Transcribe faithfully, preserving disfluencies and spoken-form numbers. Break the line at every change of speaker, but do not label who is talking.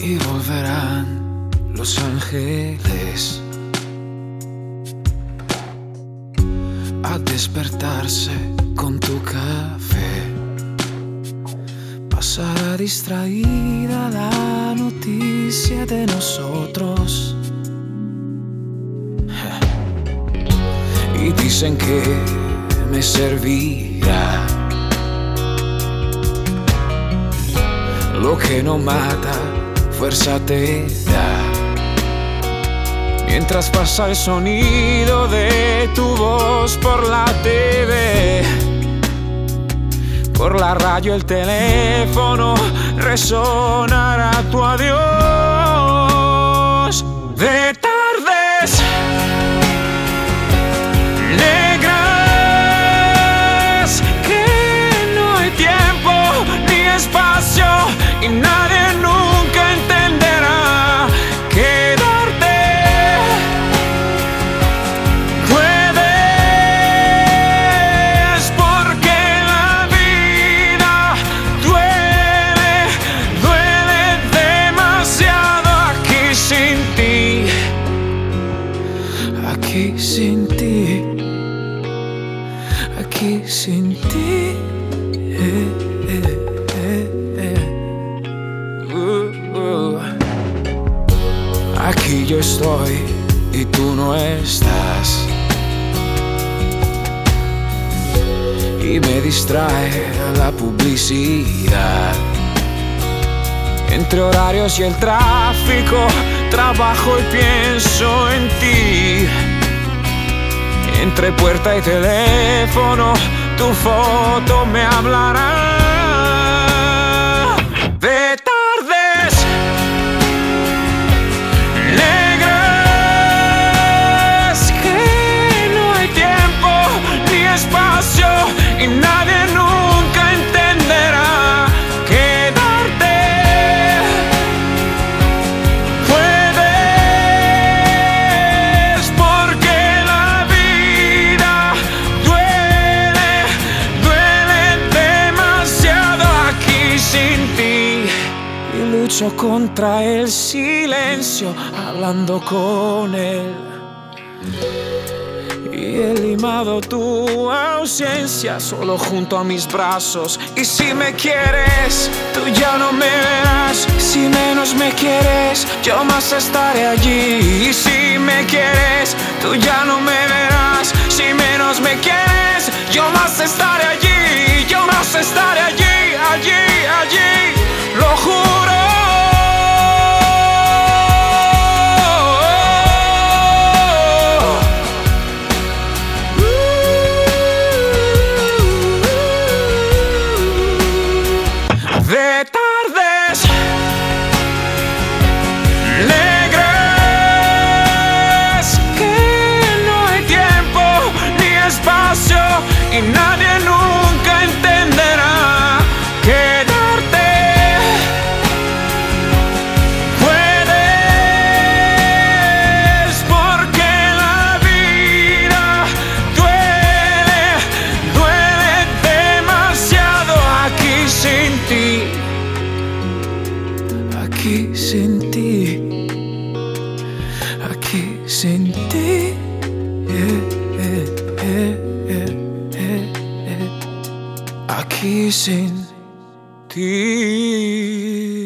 y volverán los ángeles a despertarse con tu café. Pasará distraída la noticia de nosotros y dicen que me servirá. Lo que no mata, fuerza te da. Mientras pasa el sonido de tu voz por la T V, por la radio el teléfono resonará tu adiós. De tardes negras que no hay tiempo ni espacio y nadie nunca entenderá. Quedarte puedes porque la vida duele, duele demasiado aquí sin ti, aquí sin ti, aquí sin ti. Eh, eh, eh, eh. Uh, uh. Aquí yo estoy y tú no estás, y me distrae la publicidad. Entre horarios y el tráfico, trabajo y pienso en ti. Entre puerta y teléfono, tu foto me hablará. De tardes negras que no hay tiempo ni espacio y nadie nunca entenderá. Quedarte puedes porque la vida duele, duele demasiado aquí sin ti. Y lucho contra el silencio hablando con él, y he limado tu ausencia solo junto a mis brazos. Y si me quieres, tú ya no me verás. Si menos me quieres, yo más estaré allí. Y si me quieres, tú ya no me verás. Si menos me quieres, yo más estaré allí. Yo más estaré allí, allí, allí. Lo juro. De tardes negras que no hay tiempo ni espacio y nadie nunca entenderá. Quedarte puedes porque la vida duele, duele demasiado aquí sin ti. Aquí sin ti, aquí sin ti, eh, eh, eh, eh, eh, eh. Aquí sin ti.